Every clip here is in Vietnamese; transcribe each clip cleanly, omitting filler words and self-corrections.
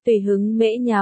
Tùy hứng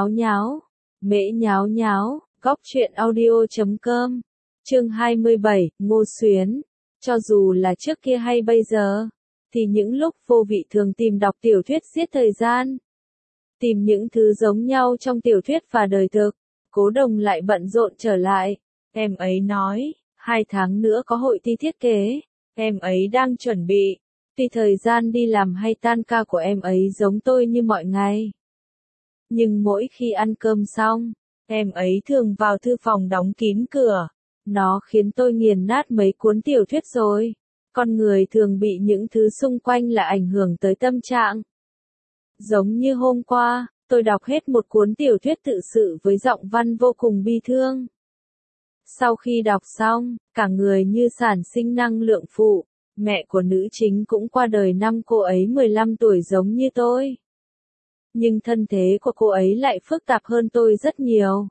mễ nháo nháo, góc truyện audio.com, chương 27, Ngô Xuyến. Cho dù là trước kia hay bây giờ, thì những lúc vô vị thường tìm đọc tiểu thuyết giết thời gian. Tìm những thứ giống nhau trong tiểu thuyết và đời thực, Cố Đồng lại bận rộn trở lại. Em ấy nói, 2 tháng nữa có hội thi thiết kế, em ấy đang chuẩn bị. Tuy thời gian đi làm hay tan ca của em ấy giống tôi như mọi ngày. Nhưng mỗi khi ăn cơm xong, em ấy thường vào thư phòng đóng kín cửa. Nó khiến tôi nghiền nát mấy cuốn tiểu thuyết rồi. Con người thường bị những thứ xung quanh là ảnh hưởng tới tâm trạng. Giống như hôm qua, tôi đọc hết một cuốn tiểu thuyết tự sự với giọng văn vô cùng bi thương. Sau khi đọc xong, cả người như sản sinh năng lượng phụ. Mẹ của nữ chính cũng qua đời năm cô ấy 15 tuổi giống như tôi. Nhưng thân thế của cô ấy lại phức tạp hơn tôi rất nhiều.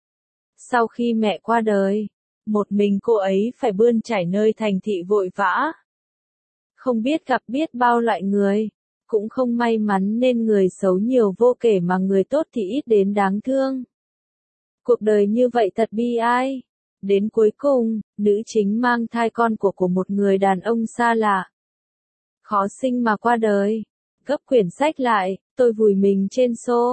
Sau khi mẹ qua đời, một mình cô ấy phải bươn chải nơi thành thị vội vã. Không biết gặp biết bao loại người, cũng không may mắn nên người xấu nhiều vô kể mà người tốt thì ít đến đáng thương. Cuộc đời như vậy thật bi ai. Đến cuối cùng, nữ chính mang thai con của một người đàn ông xa lạ. Khó sinh mà qua đời. Gấp quyển sách lại, tôi vùi mình trên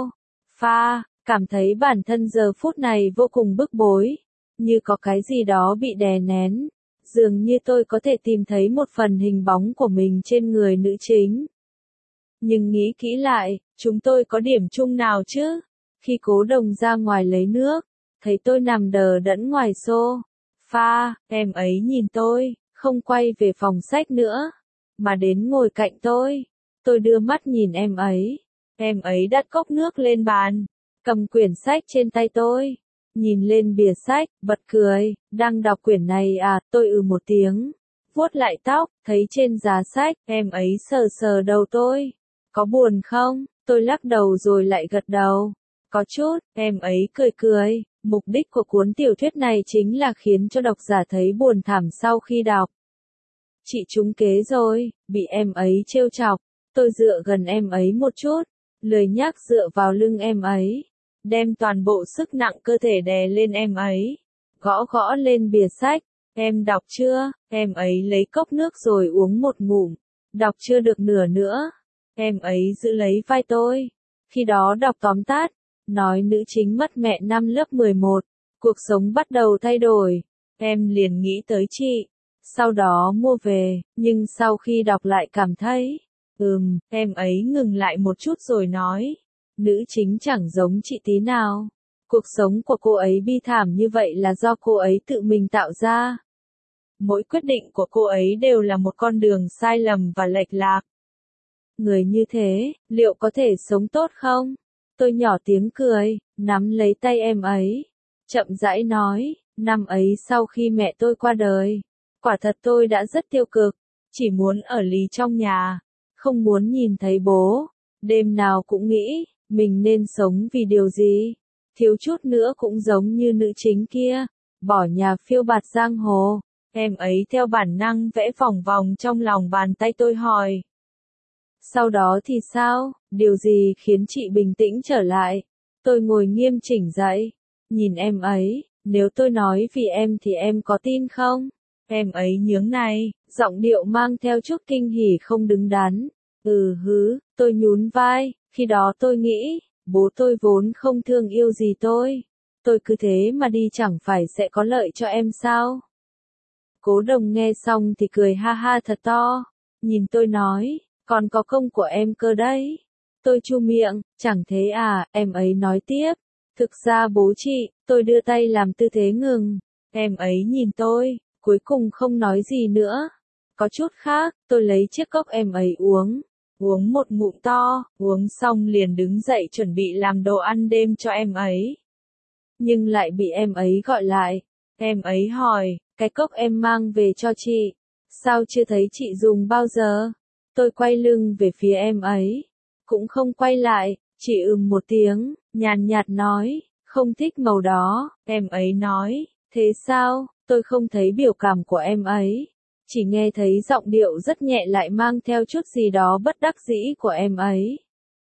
sofa, cảm thấy bản thân giờ phút này vô cùng bức bối. Như có cái gì đó bị đè nén. Dường như tôi có thể tìm thấy một phần hình bóng của mình trên người nữ chính. Nhưng nghĩ kỹ lại, chúng tôi có điểm chung nào chứ? Khi Cố Đồng ra ngoài lấy nước, thấy tôi nằm đờ đẫn ngoài sofa, em ấy nhìn tôi, không quay về phòng sách nữa, mà đến ngồi cạnh tôi. Tôi đưa mắt nhìn em ấy đặt cốc nước lên bàn, cầm quyển sách trên tay tôi, nhìn lên bìa sách, bật cười, đang đọc quyển này à, tôi một tiếng, vuốt lại tóc, thấy trên giá sách, em ấy sờ sờ đầu tôi, có buồn không? Tôi lắc đầu rồi lại gật đầu, có chút, em ấy cười cười. Mục đích của cuốn tiểu thuyết này chính là khiến cho độc giả thấy buồn thảm sau khi đọc. Chị trúng kế rồi, bị em ấy trêu chọc. Tôi dựa gần em ấy một chút, lười nhác dựa vào lưng em ấy, đem toàn bộ sức nặng cơ thể đè lên em ấy, gõ gõ lên bìa sách. Em đọc chưa? Em ấy lấy cốc nước rồi uống một ngụm. Đọc chưa được nửa nữa. Em ấy giữ lấy vai tôi. Khi đó đọc tóm tắt. Nói nữ chính mất mẹ năm lớp 11, cuộc sống bắt đầu thay đổi, em liền nghĩ tới chị, sau đó mua về, nhưng sau khi đọc lại cảm thấy, em ấy ngừng lại một chút rồi nói, nữ chính chẳng giống chị tí nào, cuộc sống của cô ấy bi thảm như vậy là do cô ấy tự mình tạo ra. Mỗi quyết định của cô ấy đều là một con đường sai lầm và lệch lạc. Người như thế, liệu có thể sống tốt không? Tôi nhỏ tiếng cười, nắm lấy tay em ấy, chậm rãi nói, năm ấy sau khi mẹ tôi qua đời, quả thật tôi đã rất tiêu cực, chỉ muốn ở lì trong nhà, không muốn nhìn thấy bố, đêm nào cũng nghĩ, mình nên sống vì điều gì, thiếu chút nữa cũng giống như nữ chính kia, bỏ nhà phiêu bạt giang hồ. Em ấy theo bản năng vẽ vòng vòng trong lòng bàn tay tôi hỏi. Sau đó thì sao? Điều gì khiến chị bình tĩnh trở lại? Tôi ngồi nghiêm chỉnh dậy, nhìn em ấy, nếu tôi nói vì em thì em có tin không? Em ấy nhướng này, giọng điệu mang theo chút kinh hỉ không đứng đắn. Tôi nhún vai, khi đó tôi nghĩ, bố tôi vốn không thương yêu gì tôi cứ thế mà đi chẳng phải sẽ có lợi cho em sao? Cố Đồng nghe xong thì cười ha ha thật to, nhìn tôi nói, còn có công của em cơ đấy. Tôi chu miệng, chẳng thế à, em ấy nói tiếp. Thực ra bố chị, tôi đưa tay làm tư thế ngừng. Em ấy nhìn tôi, cuối cùng không nói gì nữa. Có chút khác, tôi lấy chiếc cốc em ấy uống một ngụm to, uống xong liền đứng dậy chuẩn bị làm đồ ăn đêm cho em ấy. Nhưng lại bị em ấy gọi lại. Em ấy hỏi, cái cốc em mang về cho chị, sao chưa thấy chị dùng bao giờ? Tôi quay lưng về phía em ấy, cũng không quay lại, chỉ một tiếng, nhàn nhạt nói, không thích màu đó. Em ấy nói, thế sao? Tôi không thấy biểu cảm của em ấy, chỉ nghe thấy giọng điệu rất nhẹ lại mang theo chút gì đó bất đắc dĩ của em ấy.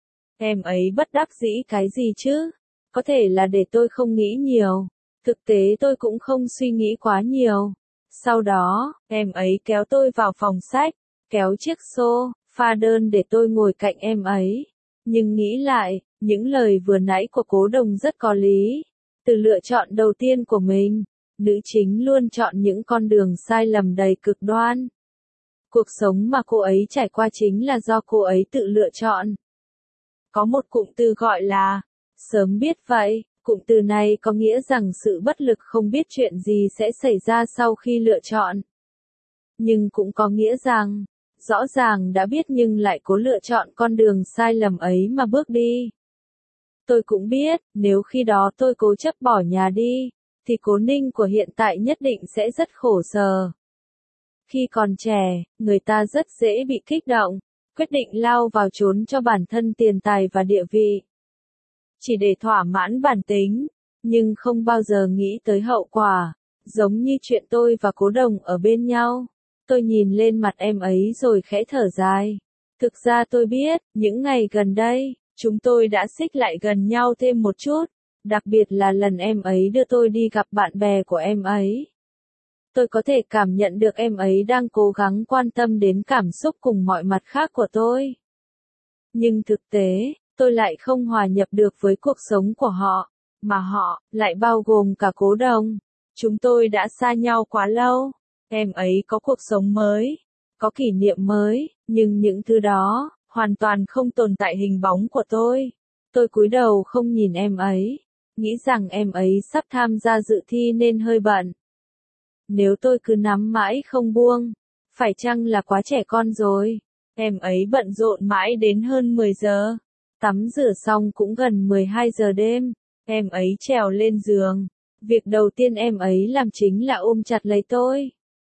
Em ấy bất đắc dĩ cái gì chứ? Có thể là để tôi không nghĩ nhiều. Thực tế tôi cũng không suy nghĩ quá nhiều. Sau đó, em ấy kéo tôi vào phòng sách, kéo chiếc sofa đơn để tôi ngồi cạnh em ấy. Nhưng nghĩ lại, những lời vừa nãy của Cố Đồng rất có lý. Từ lựa chọn đầu tiên của mình, nữ chính luôn chọn những con đường sai lầm đầy cực đoan. Cuộc sống mà cô ấy trải qua chính là do cô ấy tự lựa chọn. Có một cụm từ gọi là sớm biết vậy. Cụm từ này có nghĩa rằng sự bất lực không biết chuyện gì sẽ xảy ra sau khi lựa chọn. Nhưng cũng có nghĩa rằng, rõ ràng đã biết nhưng lại cố lựa chọn con đường sai lầm ấy mà bước đi. Tôi cũng biết, nếu khi đó tôi cố chấp bỏ nhà đi, thì Cố Ninh của hiện tại nhất định sẽ rất khổ sở. Khi còn trẻ, người ta rất dễ bị kích động, quyết định lao vào trốn cho bản thân tiền tài và địa vị. Chỉ để thỏa mãn bản tính, nhưng không bao giờ nghĩ tới hậu quả, giống như chuyện tôi và Cố Đồng ở bên nhau. Tôi nhìn lên mặt em ấy rồi khẽ thở dài. Thực ra tôi biết, những ngày gần đây, chúng tôi đã xích lại gần nhau thêm một chút, đặc biệt là lần em ấy đưa tôi đi gặp bạn bè của em ấy. Tôi có thể cảm nhận được em ấy đang cố gắng quan tâm đến cảm xúc cùng mọi mặt khác của tôi. Nhưng thực tế, tôi lại không hòa nhập được với cuộc sống của họ, mà họ lại bao gồm cả Cố Đồng. Chúng tôi đã xa nhau quá lâu, em ấy có cuộc sống mới, có kỷ niệm mới, nhưng những thứ đó hoàn toàn không tồn tại hình bóng của tôi. Tôi cúi đầu không nhìn em ấy, nghĩ rằng em ấy sắp tham gia dự thi nên hơi bận. Nếu tôi cứ nắm mãi không buông, phải chăng là quá trẻ con rồi? Em ấy bận rộn mãi đến hơn 10 giờ. Tắm rửa xong cũng gần 12 giờ đêm. Em ấy trèo lên giường. Việc đầu tiên em ấy làm chính là ôm chặt lấy tôi.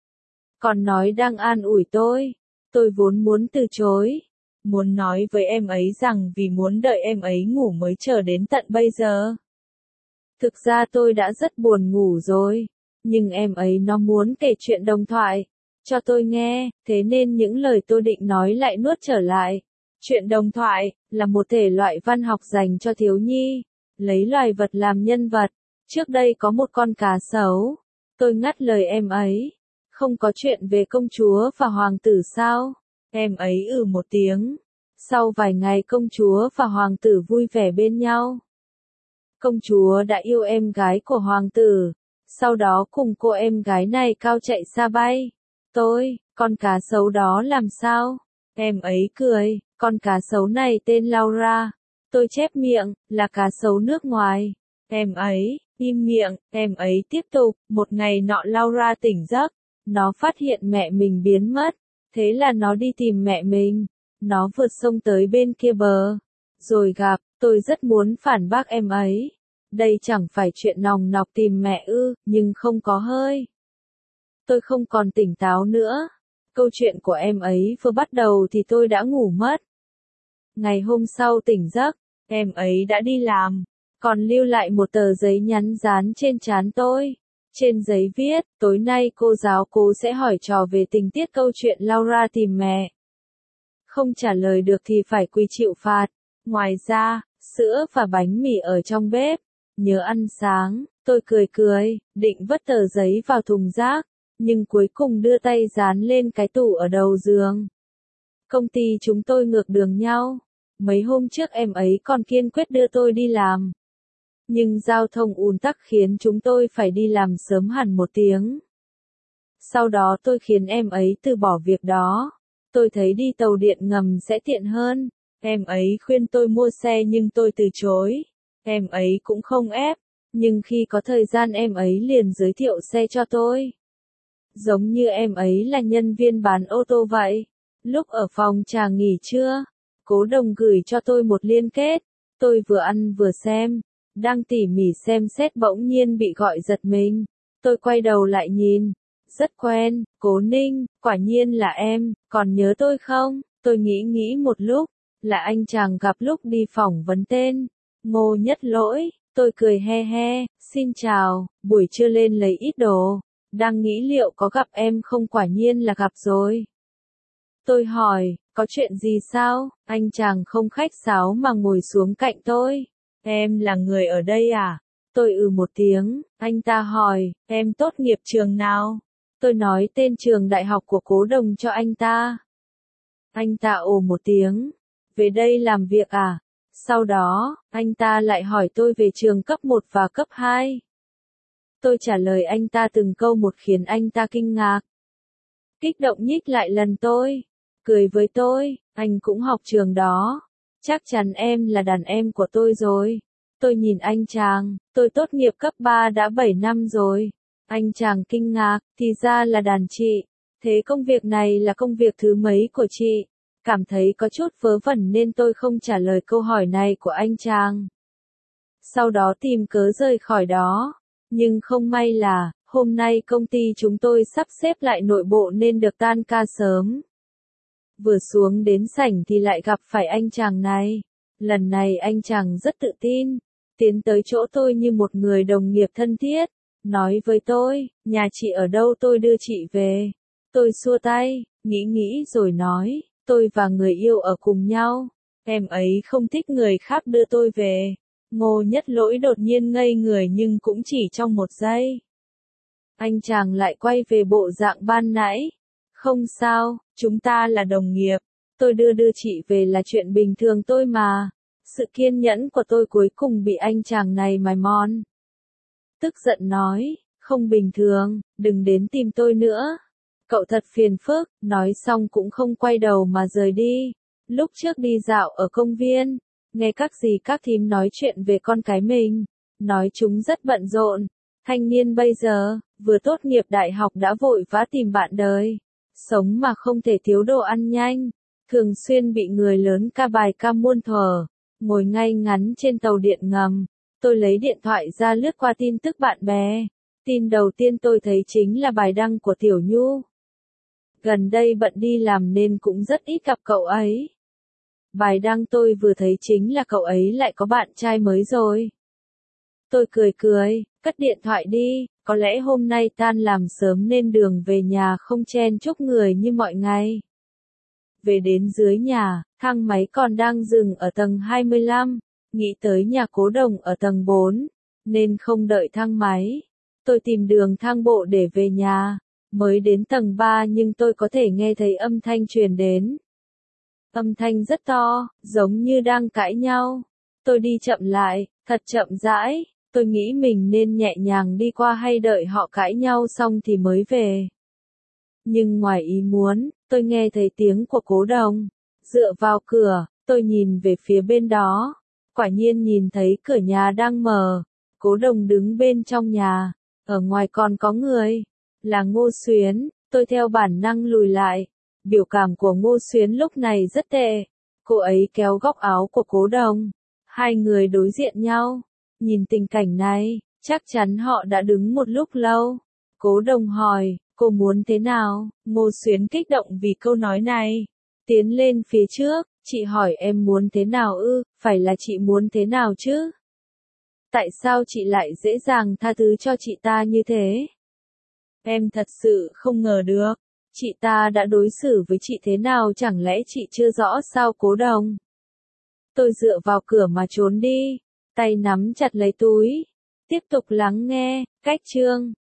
Còn nói đang an ủi tôi. Tôi vốn muốn từ chối. Muốn nói với em ấy rằng vì muốn đợi em ấy ngủ mới chờ đến tận bây giờ. Thực ra tôi đã rất buồn ngủ rồi. Nhưng em ấy nó muốn kể chuyện đồng thoại cho tôi nghe, thế nên những lời tôi định nói lại nuốt trở lại. Chuyện đồng thoại là một thể loại văn học dành cho thiếu nhi, lấy loài vật làm nhân vật. Trước đây có một con cá sấu. Tôi ngắt lời em ấy. Không có chuyện về công chúa và hoàng tử sao? Em ấy một tiếng. Sau vài ngày công chúa và hoàng tử vui vẻ bên nhau. Công chúa đã yêu em gái của hoàng tử. Sau đó cùng cô em gái này cao chạy xa bay. Con cá sấu đó làm sao? Em ấy cười, con cá sấu này tên Laura. Tôi chép miệng, là cá sấu nước ngoài. Em ấy, im miệng, em ấy tiếp tục, một ngày nọ Laura tỉnh giấc. Nó phát hiện mẹ mình biến mất. Thế là nó đi tìm mẹ mình. Nó vượt sông tới bên kia bờ. Rồi gặp, tôi rất muốn phản bác em ấy. Đây chẳng phải chuyện nòng nọc tìm mẹ ư, nhưng không có hơi. Tôi không còn tỉnh táo nữa. Câu chuyện của em ấy vừa bắt đầu thì tôi đã ngủ mất. Ngày hôm sau tỉnh giấc, em ấy đã đi làm, còn lưu lại một tờ giấy nhắn dán trên trán tôi. Trên giấy viết, tối nay cô giáo Cố sẽ hỏi trò về tình tiết câu chuyện Laura tìm mẹ. Không trả lời được thì phải quy chịu phạt. Ngoài ra, sữa và bánh mì ở trong bếp. Nhớ ăn sáng, tôi cười, định vứt tờ giấy vào thùng rác, nhưng cuối cùng đưa tay dán lên cái tủ ở đầu giường. Công ty chúng tôi ngược đường nhau. Mấy hôm trước em ấy còn kiên quyết đưa tôi đi làm. Nhưng giao thông ùn tắc khiến chúng tôi phải đi làm sớm hẳn 1 tiếng. Sau đó tôi khiến em ấy từ bỏ việc đó. Tôi thấy đi tàu điện ngầm sẽ tiện hơn. Em ấy khuyên tôi mua xe nhưng tôi từ chối. Em ấy cũng không ép, nhưng khi có thời gian em ấy liền giới thiệu xe cho tôi. Giống như em ấy là nhân viên bán ô tô vậy. Lúc ở phòng trà nghỉ trưa, Cố Đồng gửi cho tôi một liên kết. Tôi vừa ăn vừa xem, đang tỉ mỉ xem xét bỗng nhiên bị gọi giật mình. Tôi quay đầu lại nhìn. Rất quen, Cố Ninh, quả nhiên là em, còn nhớ tôi không? Tôi nghĩ một lúc, là anh chàng gặp lúc đi phỏng vấn tên. Ngô Nhất Lỗi, tôi cười he, xin chào, buổi trưa lên lấy ít đồ. Đang nghĩ liệu có gặp em không, quả nhiên là gặp rồi. Tôi hỏi, có chuyện gì sao? Anh chàng không khách sáo mà ngồi xuống cạnh tôi. Em là người ở đây à? Tôi một tiếng, anh ta hỏi, em tốt nghiệp trường nào? Tôi nói tên trường đại học của Cố Đồng cho anh ta. Anh ta một tiếng, về đây làm việc à? Sau đó, anh ta lại hỏi tôi về trường cấp 1 và cấp 2. Tôi trả lời anh ta từng câu một khiến anh ta kinh ngạc. Kích động nhích lại lần tôi, cười với tôi, anh cũng học trường đó. Chắc chắn em là đàn em của tôi rồi. Tôi nhìn anh chàng, tôi tốt nghiệp cấp 3 đã 7 năm rồi. Anh chàng kinh ngạc, thì ra là đàn chị. Thế công việc này là công việc thứ mấy của chị? Cảm thấy có chút vớ vẩn nên tôi không trả lời câu hỏi này của anh chàng. Sau đó tìm cớ rời khỏi đó. Nhưng không may là, hôm nay công ty chúng tôi sắp xếp lại nội bộ nên được tan ca sớm. Vừa xuống đến sảnh thì lại gặp phải anh chàng này. Lần này anh chàng rất tự tin, tiến tới chỗ tôi như một người đồng nghiệp thân thiết, nói với tôi, nhà chị ở đâu tôi đưa chị về. Tôi xua tay, nghĩ rồi nói, tôi và người yêu ở cùng nhau, em ấy không thích người khác đưa tôi về. Ngô Nhất Lỗi đột nhiên ngây người nhưng cũng chỉ trong một giây. Anh chàng lại quay về bộ dạng ban nãy. Không sao, chúng ta là đồng nghiệp. Tôi đưa chị về là chuyện bình thường tôi mà. Sự kiên nhẫn của tôi cuối cùng bị anh chàng này mài mòn. Tức giận nói, không bình thường, đừng đến tìm tôi nữa. Cậu thật phiền phức, nói xong cũng không quay đầu mà rời đi. Lúc trước đi dạo ở công viên, nghe các dì các thím nói chuyện về con cái mình, nói chúng rất bận rộn. Thanh niên bây giờ, vừa tốt nghiệp đại học đã vội vã tìm bạn đời. Sống mà không thể thiếu đồ ăn nhanh. Thường xuyên bị người lớn ca bài ca muôn thuở. Ngồi ngay ngắn trên tàu điện ngầm. Tôi lấy điện thoại ra lướt qua tin tức bạn bè. Tin đầu tiên tôi thấy chính là bài đăng của Tiểu Nhu. Gần đây bận đi làm nên cũng rất ít gặp cậu ấy. Bài đăng tôi vừa thấy chính là cậu ấy lại có bạn trai mới rồi. Tôi cười, cất điện thoại đi, có lẽ hôm nay tan làm sớm nên đường về nhà không chen chúc người như mọi ngày. Về đến dưới nhà, thang máy còn đang dừng ở tầng 25, nghĩ tới nhà Cố Đồng ở tầng 4, nên không đợi thang máy. Tôi tìm đường thang bộ để về nhà, mới đến tầng 3 nhưng tôi có thể nghe thấy âm thanh truyền đến. Âm thanh rất to, giống như đang cãi nhau. Tôi đi chậm lại, thật chậm rãi, tôi nghĩ mình nên nhẹ nhàng đi qua hay đợi họ cãi nhau xong thì mới về. Nhưng ngoài ý muốn, tôi nghe thấy tiếng của Cố Đồng. Dựa vào cửa, tôi nhìn về phía bên đó. Quả nhiên nhìn thấy cửa nhà đang mở. Cố Đồng đứng bên trong nhà. Ở ngoài còn có người. Là Ngô Xuyến, tôi theo bản năng lùi lại. Biểu cảm của Ngô Xuyến lúc này rất tệ. Cô ấy kéo góc áo của Cố Đồng. Hai người đối diện nhau. Nhìn tình cảnh này, chắc chắn họ đã đứng một lúc lâu. Cố Đồng hỏi, cô muốn thế nào? Ngô Xuyến kích động vì câu nói này. Tiến lên phía trước, chị hỏi em muốn thế nào ư, phải là chị muốn thế nào chứ? Tại sao chị lại dễ dàng tha thứ cho chị ta như thế? Em thật sự không ngờ được. Chị ta đã đối xử với chị thế nào chẳng lẽ chị chưa rõ sao Cố Đồng? Tôi dựa vào cửa mà trốn đi, tay nắm chặt lấy túi. Tiếp tục lắng nghe, cách chương.